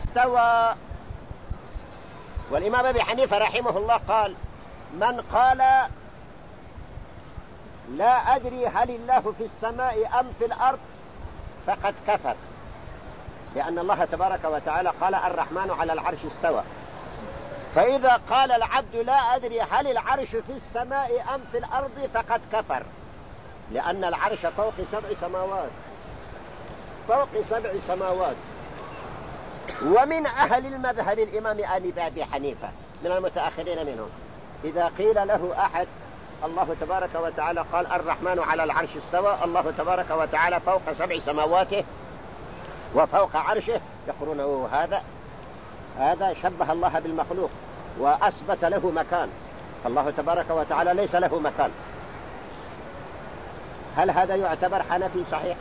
استوى. والإمام أبي حنيفة رحمه الله قال: من قال لا أدري هل الله في السماء أم في الأرض فقد كفر، لأن الله تبارك وتعالى قال: الرحمن على العرش استوى. فإذا قال العبد لا أدري هل العرش في السماء أم في الأرض فقد كفر، لأن العرش فوق 7 سماوات، فوق 7 سماوات. ومن أهل المذهب الإمام أبي حنيفة من المتأخرين منهم، إذا قيل له أحد الله تبارك وتعالى قال: الرحمن على العرش استوى، الله تبارك وتعالى فوق 7 سماواته وفوق عرشه، يقولون هذا شبه الله بالمخلوق وأثبت له مكان. الله تبارك وتعالى ليس له مكان. هل هذا يعتبر حنفي صحيح؟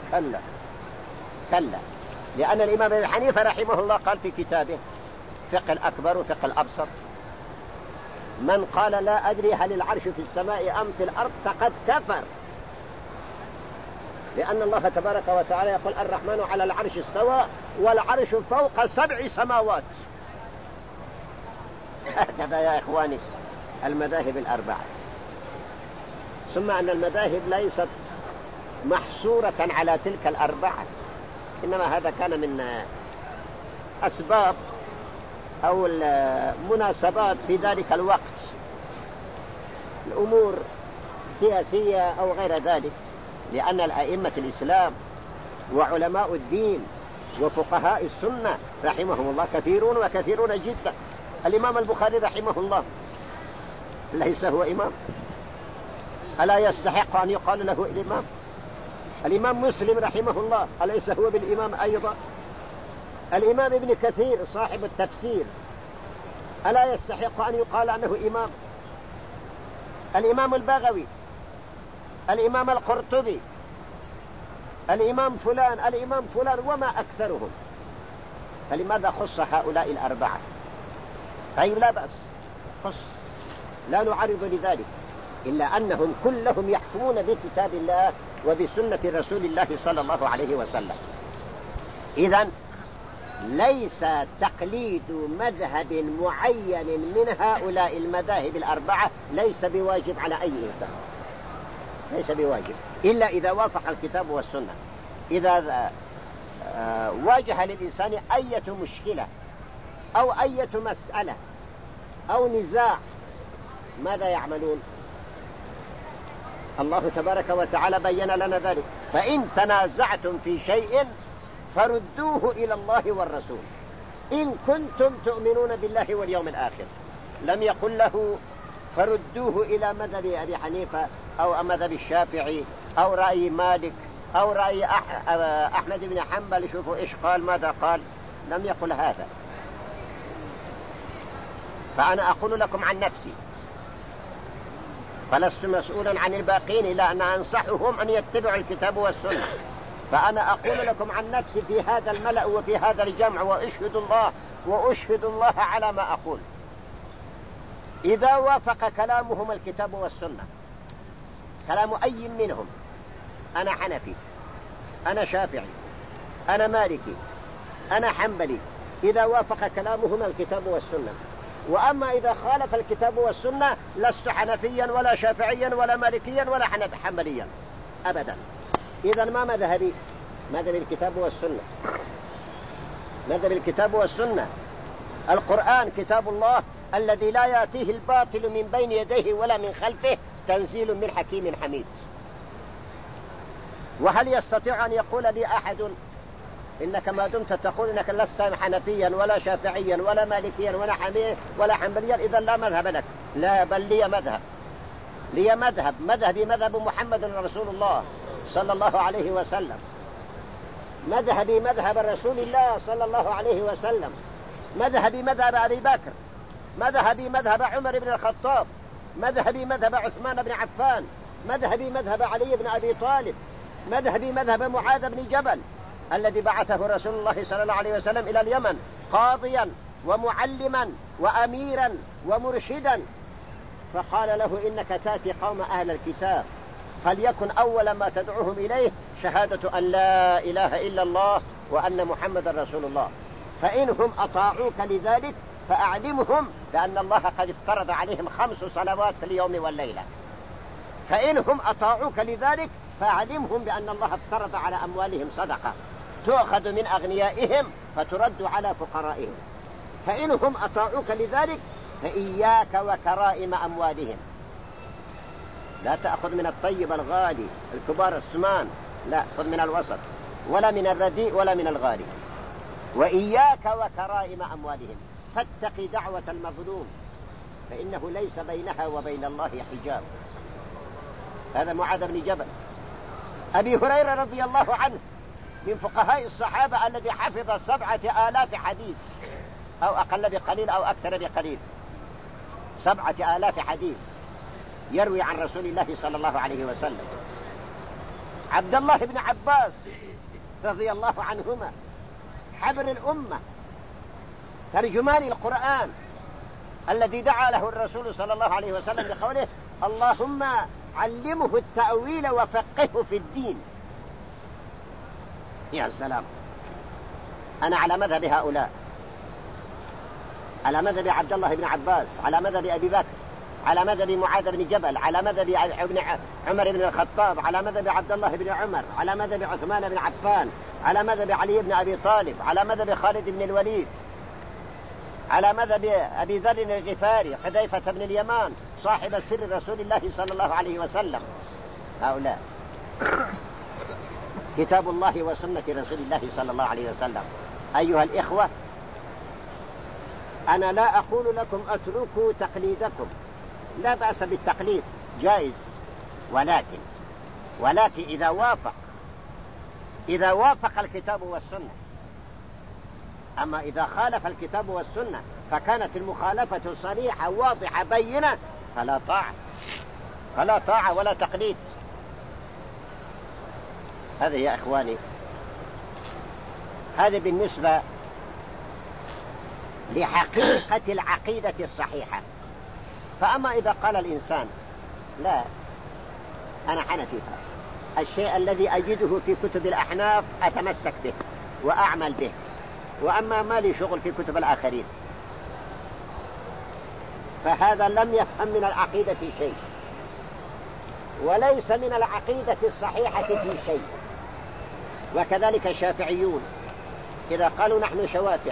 كلا، لأن الإمام أبي حنيفة رحمه الله قال في كتابه فقه الأكبر وفقه الأبسط: من قال لا أدري هل العرش في السماء أم في الأرض فقد كفر، لأن الله تبارك وتعالى يقول: الرحمن على العرش استوى والعرش فوق 7 سماوات. هكذا يا إخواني المذاهب الأربعة. ثم أن المذاهب ليست محصورة على تلك الأربعة، إنما هذا كان من أسباب أو المناسبات في ذلك الوقت، الأمور سياسية أو غير ذلك، لأن الأئمة الإسلام وعلماء الدين وفقهاء السنة رحمهم الله كثيرون وكثيرون جدا. الإمام البخاري رحمه الله ليس هو إمام؟ ألا يستحق أن يقال له الإمام؟ الإمام مسلم رحمه الله أليس هو بالإمام أيضا؟ الإمام ابن كثير صاحب التفسير ألا يستحق أن يقال عنه إمام؟ الإمام البغوي، الإمام القرطبي، الإمام فلان وما أكثرهم. فلماذا خص هؤلاء الأربعة؟ طيب لا بأس، خص، لا نعرض لذلك، إلا أنهم كلهم يحكمون بكتاب الله وبسنة رسول الله صلى الله عليه وسلم. إذن ليس تقليد مذهب معين من هؤلاء المذاهب الأربعة ليس بواجب على أي إنسان، ليس بواجب إلا إذا وافق الكتاب والسنة. إذا واجه للإنسان أي مشكلة أو أي مسألة أو نزاع ماذا يعملون؟ الله تبارك وتعالى بين لنا ذلك: فإن تنازعتم في شيء فردوه إلى الله والرسول إن كنتم تؤمنون بالله واليوم الآخر. لم يقل له فردوه إلى مذهب أبي حنيفة أو مذهب الشافعي أو رأي مالك أو رأي أحمد بن حنبل، شوفوا إيش قال ماذا قال. لم يقل هذا. فأنا أقول لكم عن نفسي، فلست مسؤولا عن الباقين إلا أن أنصحهم أن يتبعوا الكتاب والسنة. فأنا أقول لكم عن نفسي في هذا الملأ وفي هذا الجمع، وأشهد الله على ما أقول. إذا وافق كلامهم الكتاب والسنة، كلام أي منهم، أنا حنفي، أنا شافعي، أنا مالكي، أنا حنبلي، إذا وافق كلامهم الكتاب والسنة. وأما إذا خالف الكتاب والسنة لست حنفيا ولا شافعيا ولا مالكيا ولا حنبليا أبدا. إذن ما مذهبي؟ مذهب الكتاب والسنة، مذهب الكتاب والسنة. القرآن كتاب الله الذي لا يأتيه الباطل من بين يديه ولا من خلفه، تنزيل من حكيم حميد. وهل يستطيع أن يقول لي أحد إنك ما دمت تقول إنك لست حنفيا ولا شافعيا ولا مالكيا ولا حنبليا إذا لا مذهب لك؟ لا، بل لي مذهب، لي مذهب، مذهبي مذهب محمد رسول الله صلى الله عليه وسلم، مذهبي مذهب رسول الله صلى الله عليه وسلم، مذهبي مذهب أبي بكر، مذهبي مذهب عمر بن الخطاب، مذهبي مذهب عثمان بن عفان، مذهبي مذهب علي بن أبي طالب، مذهبي مذهب معاذ بن جبل الذي بعثه رسول الله صلى الله عليه وسلم إلى اليمن قاضيا ومعلما وأميرا ومرشدا، فقال له: إنك تأتي قوم أهل الكتاب فليكن أول ما تدعوهم إليه شهادة أن لا إله إلا الله وأن محمد رسول الله. فإنهم أطاعوك لذلك فأعلمهم بأن الله قد افترض عليهم 5 صلوات في اليوم والليلة. فإنهم أطاعوك لذلك فأعلمهم بأن الله افترض على أموالهم صدقة تؤخذ من أغنيائهم فترد على فقرائهم. فإنهم أطاعوك لذلك فإياك وكرائم أموالهم، لا تأخذ من الطيب الغالي الكبار السمان، لا، خذ من الوسط، ولا من الرديء ولا من الغالي. وإياك وكرائم أموالهم، فاتق دعوة المظلوم فإنه ليس بينها وبين الله حجاب. هذا معاذ بن جبل. أبي هريرة رضي الله عنه من فقهاء الصحابة الذي حفظ 7,000 حديث، أو أقل بقليل أو أكثر بقليل، 7,000 حديث يروي عن رسول الله صلى الله عليه وسلم. عبد الله بن عباس رضي الله عنهما حبر الأمة، ترجمان القرآن، الذي دعا له الرسول صلى الله عليه وسلم بقوله اللهم علمه التأويل وفقهه في الدين. يا سلام، أنا على مذهب هؤلاء، على مذهب عبد الله بن عباس، على مذهب أبي بكر، على مذهب معاذ بن جبل، على مذهب عمر بن الخطاب، على مذهب عبد الله بن عمر، على مذهب عثمان بن عفان، على مذهب علي بن أبي طالب، على مذهب خالد بن الوليد، على مذهب أبي ذر الغفاري، حذيفة بن اليمان صاحب سر رسول الله صلى الله عليه وسلم. هؤلاء كتاب الله وسنة رسول الله صلى الله عليه وسلم. أيها الإخوة، أنا لا أقول لكم أتركوا تقليدكم، لا بأس بالتقليد، جائز، ولكن إذا وافق الكتاب والسنة. أما إذا خالف الكتاب والسنة فكانت المخالفة صريحة واضحة بينة فلا طاعة ولا تقليد. هذا يا إخواني، هذا بالنسبة لحقيقة العقيدة الصحيحة. فأما إذا قال الإنسان لا، أنا حنفي، الشيء الذي أجده في كتب الأحناف أتمسك به وأعمل به، وأما ما لي شغل في كتب الآخرين، فهذا لم يفهم من العقيدة شيء، وليس من العقيدة الصحيحة في شيء. وكذلك الشافعيون إذا قالوا نحن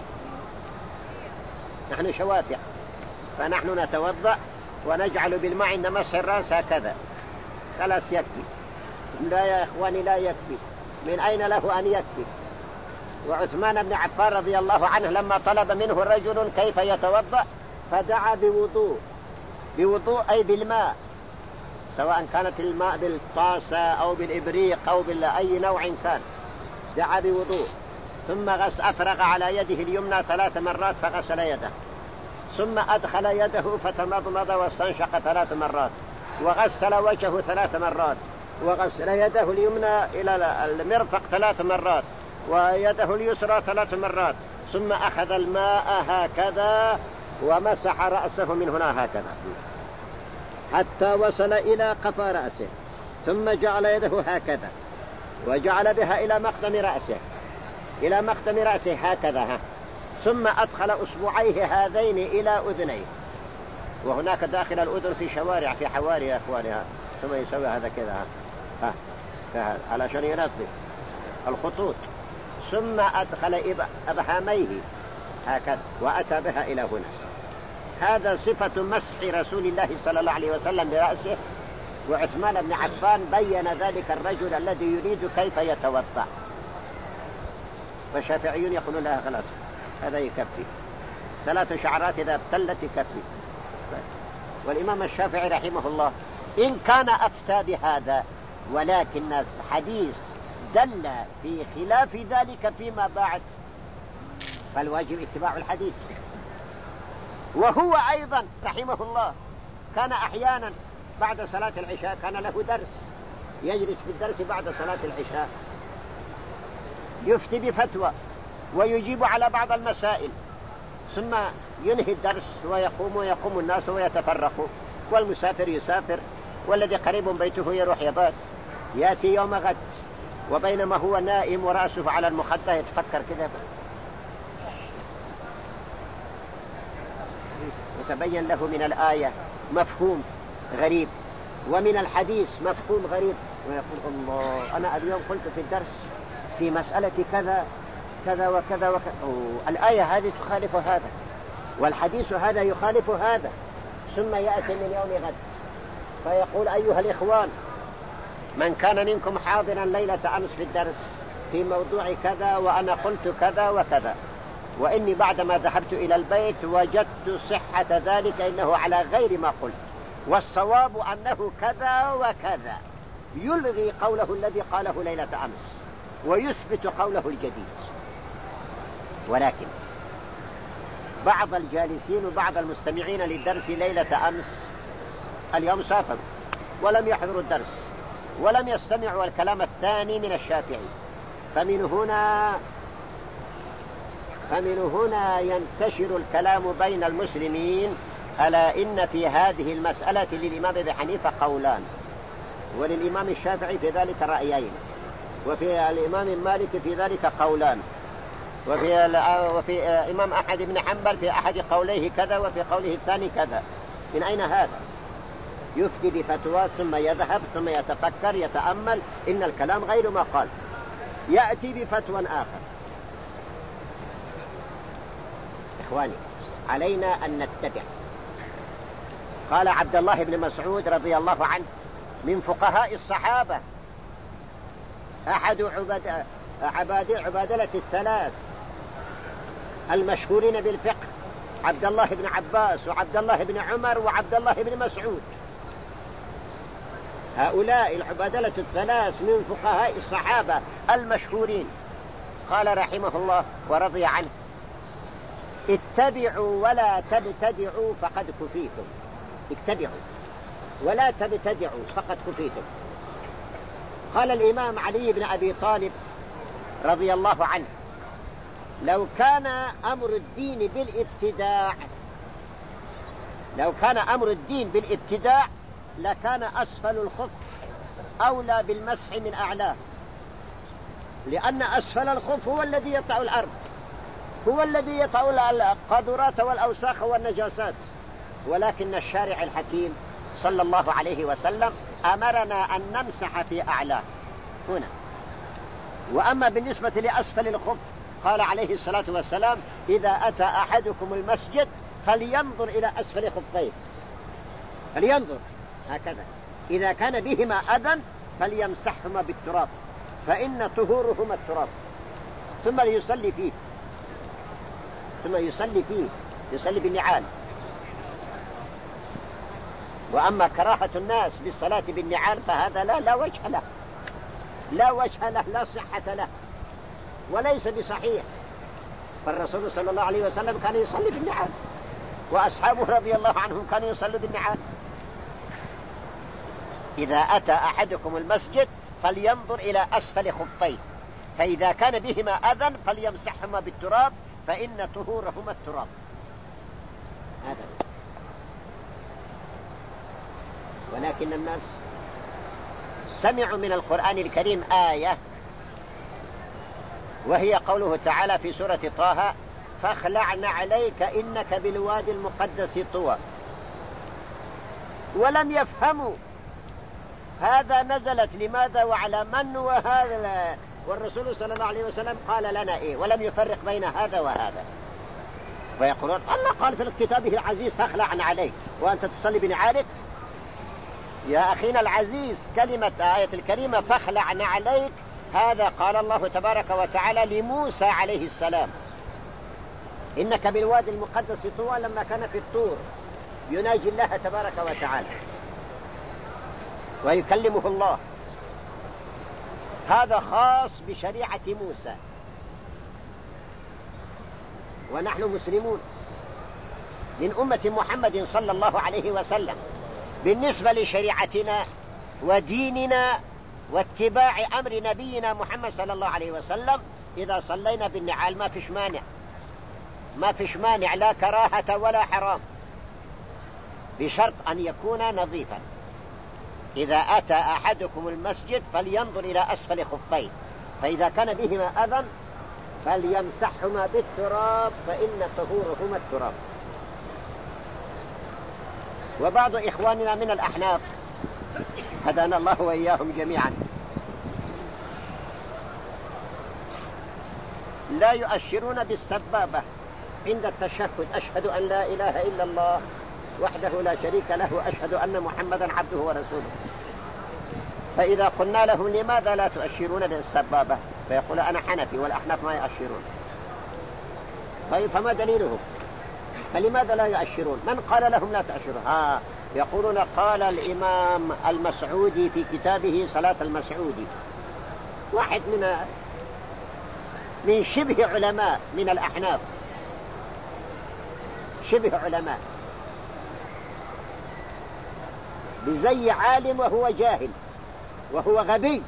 شوافع فنحن نتوضأ ونجعل بالماء عند مسح الرأس هكذا، خلاص يكفي. لا يا إخواني، لا يكفي. من أين له أن يكفي؟ وعثمان بن عفان رضي الله عنه لما طلب منه رجل كيف يتوضأ فدعا بوضوء أي بالماء، سواء كانت الماء بالطاسة أو بالإبريق أو بأي نوع كان، دعا بوضوء، ثم أفرغ على يده اليمنى 3 مرات فغسل يده، ثم أدخل يده فتمضمض واستنشق 3 مرات، وغسل وجهه 3 مرات، وغسل يده اليمنى إلى المرفق 3 مرات، ويده اليسرى 3 مرات، ثم أخذ الماء هكذا ومسح رأسه من هنا هكذا حتى وصل إلى قفا رأسه، ثم جعل يده هكذا وجعل بها إلى مقدم رأسه هكذا، ثم أدخل أصبعيه هذين إلى أذنيه، وهناك داخل الأذن في حواري يا أخوانها، ثم يسوي هذا كذا علشان ينظف الخطوط، ثم أدخل أبهاميه هكذا وأتى بها إلى هنا. هذا صفة مسح رسول الله صلى الله عليه وسلم برأسه. وعثمان بن عفان بين ذلك الرجل الذي يريد كيف يتوضأ، والشافعيون يقولون لها خلاص هذا يكفي، 3 شعرات إذا ابتلت يكفي. والإمام الشافعي رحمه الله إن كان أفتى بهذا، ولكن الحديث دل في خلاف ذلك فيما بعد، فالواجب اتباع الحديث. وهو أيضا رحمه الله كان أحيانا بعد صلاة العشاء كان له درس، يجلس في الدرس بعد صلاة العشاء يفتي بفتوى ويجيب على بعض المسائل، ثم ينهي الدرس ويقوم الناس ويتفرقوا، والمسافر يسافر، والذي قريب بيته يروح يبات، يأتي يوم غد وبينما هو نائم ورأسه على المخدة يتفكر كذا يتبين له من الآية مفهوم غريب ومن الحديث مفهوم غريب، ويقول الله أنا اليوم قلت في الدرس في مسألة كذا كذا وكذا وكذا، الآية هذه تخالف هذا والحديث هذا يخالف هذا، ثم يأتي من يوم غد فيقول أيها الإخوان من كان منكم حاضرا ليلة أمس في الدرس في موضوع كذا وأنا قلت كذا وكذا، وإني بعدما ذهبت إلى البيت وجدت صحة ذلك إنه على غير ما قلت، والصواب أنه كذا وكذا، يلغي قوله الذي قاله ليلة أمس ويثبت قوله الجديد. ولكن بعض الجالسين وبعض المستمعين للدرس ليلة أمس اليوم سافروا ولم يحضروا الدرس ولم يستمعوا الكلام الثاني من الشافعي، فمن هنا ينتشر الكلام بين المسلمين ألا إن في هذه المسألة للإمام أبي حنيفة قولان، وللإمام الشافعي في ذلك رأيين، وفي الإمام مالك في ذلك قولان، وفي إمام أحمد بن حنبل في أحد قوليه كذا وفي قوله الثاني كذا. من أين هذا؟ يفتي بفتوى ثم يذهب ثم يتفكر يتأمل إن الكلام غير ما قال، يأتي بفتوى آخر. إخواني علينا أن نتبع. قال عبد الله بن مسعود رضي الله عنه من فقهاء الصحابة أحد عبادلة الثلاث المشهورين بالفقه، عبد الله بن عباس وعبد الله بن عمر وعبد الله بن مسعود، هؤلاء العبادلة الثلاث من فقهاء الصحابة المشهورين. قال رحمه الله ورضي عنه اتبعوا ولا تبتدعوا فقد كفيتم. اتبعوا ولا تبتدعوا فقد كفيتم. قال الإمام علي بن أبي طالب رضي الله عنه لو كان أمر الدين بالابتداع لكان أسفل الخف أولى بالمسح من أعلاه، لأن أسفل الخف هو الذي يطأ الأرض، هو الذي يطأ القاذورات والأوساخ والنجاسات، ولكن الشارع الحكيم صلى الله عليه وسلم أمرنا أن نمسح في أعلاه هنا. وأما بالنسبة لأسفل الخف قال عليه الصلاة والسلام إذا أتى أحدكم المسجد فلينظر إلى أسفل خفيه، فلينظر هكذا، إذا كان بهما أذى فليمسحهما بالتراب فإن طهورهما التراب، ثم يصلي فيه يصلي بالنعال. وأما كراهة الناس بالصلاة بالنعال فهذا لا وجه له، لا صحة له، وليس بصحيح. فالرسول صلى الله عليه وسلم كان يصلي بالنعال، وأصحابه رضي الله عنهم كانوا يصلوا بالنعال. إذا أتى أحدكم المسجد فلينظر إلى أسفل خفيه، فإذا كان بهما أذى فليمسحهما بالتراب فإن طهورهما التراب. هذا. ولكن الناس سمعوا من القرآن الكريم آية وهي قوله تعالى في سورة طه فاخلعن عليك إنك بالوادي المقدس طوى، ولم يفهموا هذا نزلت لماذا وعلى من، وهذا والرسول صلى الله عليه وسلم قال لنا إيه، ولم يفرق بين هذا وهذا. ويقولون الله قال في كتابه العزيز فاخلعن عليك وأنت تصلي بنعالك. يا أخينا العزيز كلمة آية الكريمة فاخلعن عليك هذا قال الله تبارك وتعالى لموسى عليه السلام إنك بالوادي المقدس طوى، لما كان في الطور يناجي الله تبارك وتعالى ويكلمه الله. هذا خاص بشريعة موسى، ونحن مسلمون من أمة محمد صلى الله عليه وسلم. بالنسبة لشريعتنا وديننا واتباع أمر نبينا محمد صلى الله عليه وسلم إذا صلينا بالنعال ما فيش مانع لا كراهة ولا حرام، بشرط أن يكون نظيفا. إذا أتى أحدكم المسجد فلينظر إلى أسفل خفيه، فإذا كان بهما أذى فليمسحهما بالتراب فإن طهورهما التراب. وبعض إخواننا من الأحناف هدانا الله وإياهم جميعا لا يؤشرون بالسبابة عند التشهد: أشهد أن لا إله إلا الله وحده لا شريك له، أشهد أن محمدا عبده ورسوله. فإذا قلنا لهم لماذا لا تؤشرون بالسبابة؟ فيقول أنا حنفي والأحناف ما يؤشرون. طيب فما دليلهم؟ فلماذا لا يؤشرون؟ من قال لهم لا تؤشروا؟ يقولون قال الإمام المسعودي في كتابه صلاة المسعودي، واحد من شبه علماء من الأحناف، شبه علماء بزي عالم وهو جاهل وهو غبي،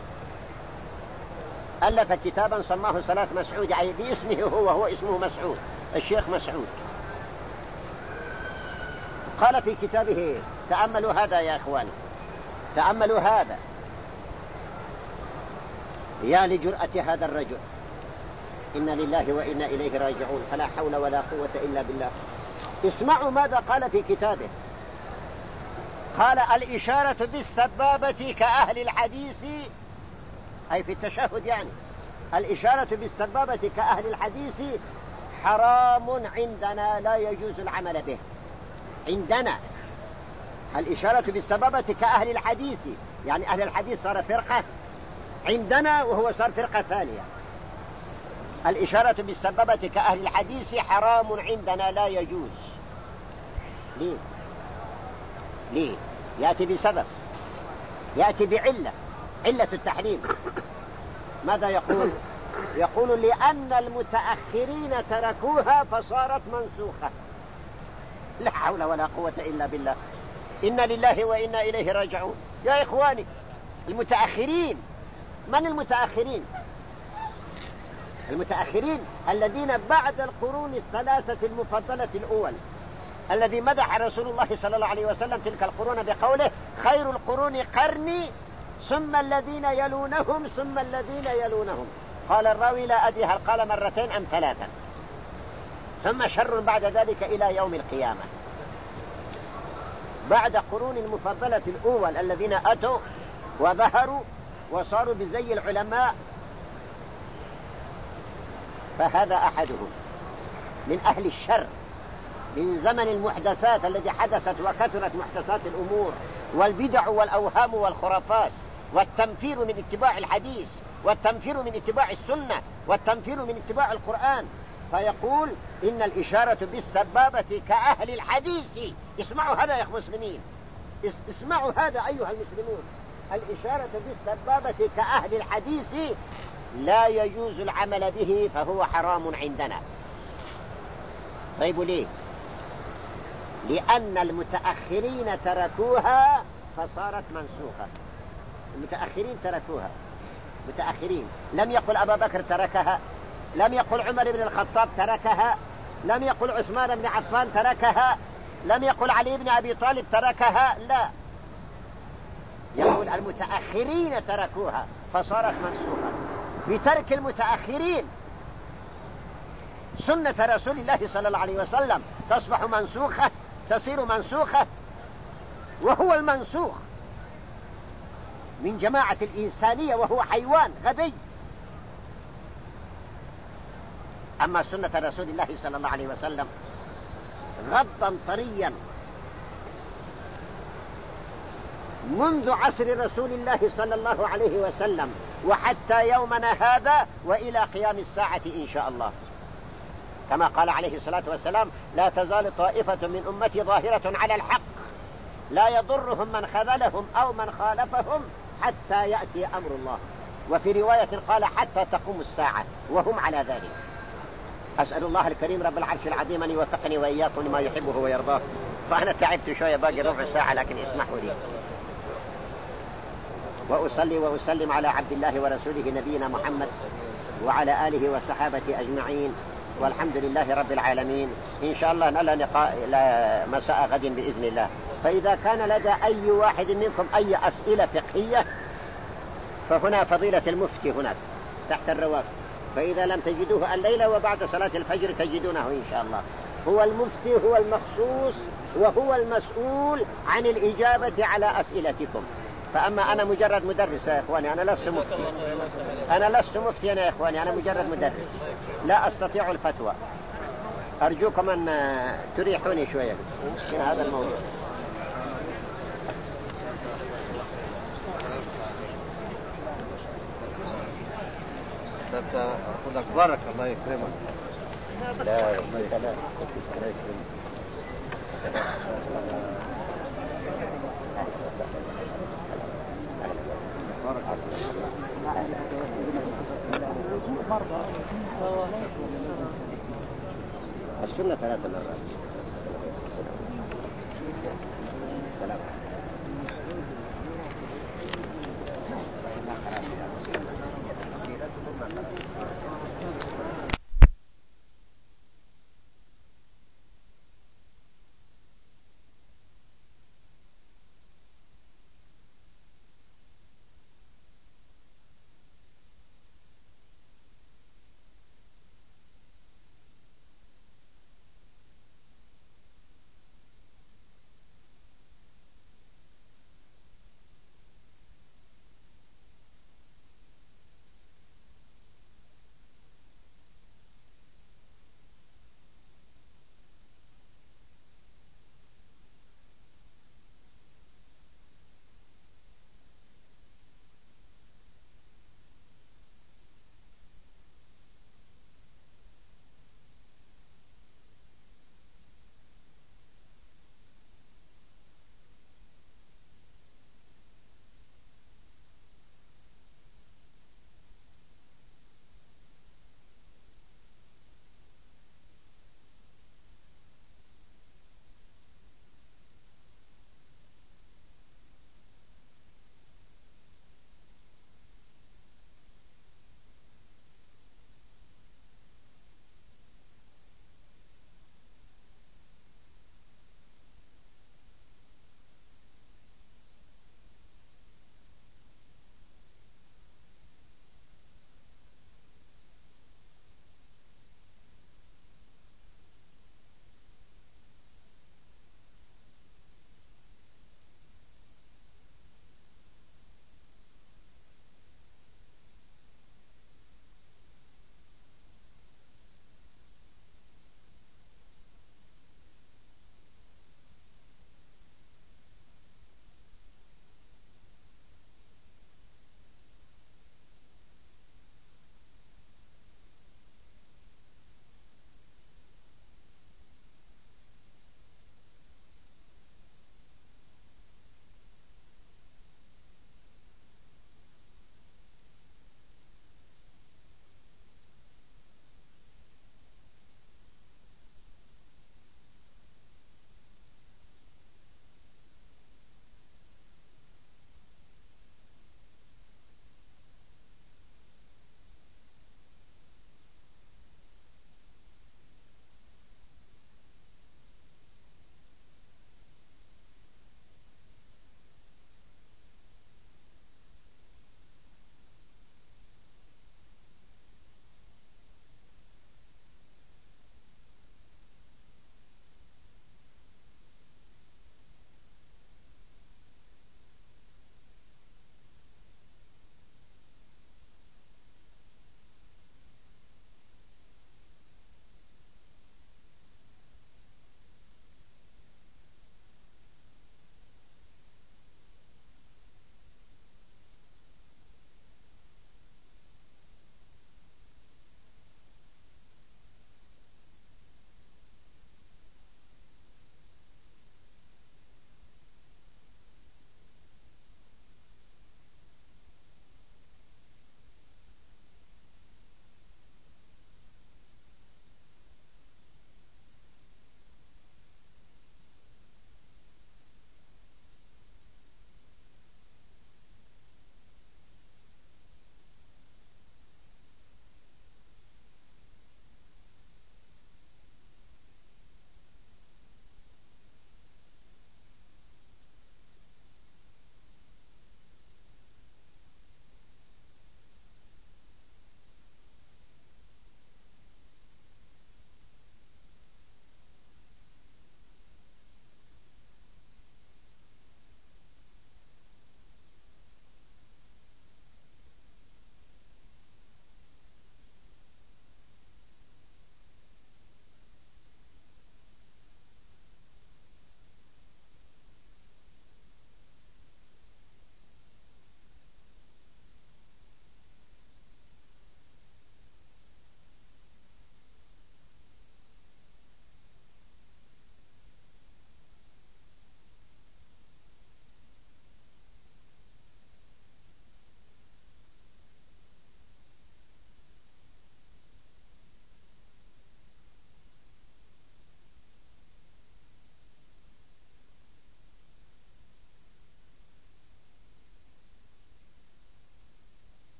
ألف كتابا سماه صلاة مسعود، يعني باسمه هو اسمه مسعود، الشيخ مسعود. قال في كتابه، تأملوا هذا يا إخواني، تأملوا هذا، يا لجرأة هذا الرجل، إنا لله وإنا إليه راجعون، فلا حول ولا قوة إلا بالله. اسمعوا ماذا قال في كتابه. قال الإشارة بالسبابة كأهل الحديث، أي في التشهد يعني، الإشارة بالسبابة كأهل الحديث حرام عندنا لا يجوز العمل به. عندنا الإشارة بالسبابة كأهل الحديث، يعني أهل الحديث صار فرقة، عندنا وهو صار فرقة ثانية. الإشارة بالسبابة كأهل الحديث حرام عندنا لا يجوز. ليه؟ يأتي بسبب، يأتي بعلة، علة التحريم. ماذا يقول؟ يقول لأن المتأخرين تركوها فصارت منسوخة. لا حول ولا قوة إلا بالله. إنا لله وإنا إليه راجعون. يا إخواني، المتأخرين، من المتأخرين؟ المتأخرين الذين بعد القرون الثلاثة المفضلة الأول، الذي مدح رسول الله صلى الله عليه وسلم تلك القرون بقوله: خير القرون قرني ثم الذين يلونهم ثم الذين يلونهم. قال الراوي لا أدري هل قال مرتين أم ثلاثا. ثم شر بعد ذلك إلى يوم القيامة. بعد قرون المفضلة الأول الذين أتوا وظهروا وصاروا بزي العلماء، فهذا أحدهم من أهل الشر من زمن المحدثات الذي حدثت وكثرت محدثات الأمور والبدع والأوهام والخرافات والتنفير من اتباع الحديث والتنفير من اتباع السنة والتنفير من اتباع القرآن. فيقول إن الإشارة بالسبابة كأهل الحديث. اسمعوا هذا يا مسلمين، اسمعوا هذا أيها المسلمون. الإشارة بالسبابة كأهل الحديث لا يجوز العمل به، فهو حرام عندنا. طيب ليه؟ لأن المتأخرين تركوها فصارت منسوخة. المتأخرين تركوها، متأخرين. لم يقل أبا بكر تركها، لم يقل عمر بن الخطاب تركها، لم يقل عثمان بن عفان تركها، لم يقل علي بن أبي طالب تركها، لا، يقول المتأخرين تركوها فصارت منسوخة. بترك المتأخرين سنة رسول الله صلى الله عليه وسلم تصبح منسوخة، تصير منسوخة، وهو المنسوخ من جماعة الإنسانية وهو حيوان غبي. أما سنة رسول الله صلى الله عليه وسلم غضا طريا منذ عصر رسول الله صلى الله عليه وسلم وحتى يومنا هذا وإلى قيام الساعة إن شاء الله. كما قال عليه الصلاة والسلام: لا تزال طائفة من أمتي ظاهرة على الحق لا يضرهم من خذلهم أو من خالفهم حتى يأتي أمر الله. وفي رواية قال: حتى تقوم الساعة وهم على ذلك. أسأل الله الكريم رب العرش العظيم أن يوفقني وإياكم لما يحبه ويرضاه. فأنا تعبت شوية، باقي ربع ساعة، لكن اسمحوا لي. وأصلي وأسلم على عبد الله ورسوله نبينا محمد وعلى آله وصحابة أجمعين، والحمد لله رب العالمين. إن شاء الله نلا لقاء مساء غد بإذن الله. فإذا كان لدى أي واحد منكم أي أسئلة فقهية فهنا فضيلة المفتي هناك تحت الرواب، فإذا لم تجدوه الليلة وبعد صلاة الفجر تجدونه إن شاء الله. هو المفتي، هو المخصوص، وهو المسؤول عن الإجابة على أسئلتكم. فأما أنا مجرد مدرس يا إخواني، أنا لست مفتي، أنا لست مفتيا يا إخواني، أنا مجرد مدرس لا أستطيع الفتوى. أرجوكم أن تريحوني شوية من هذا الموضوع. أقول لك بارك الله يكرمك. لا الله يكرمك. السنة 3 مرات. السلام.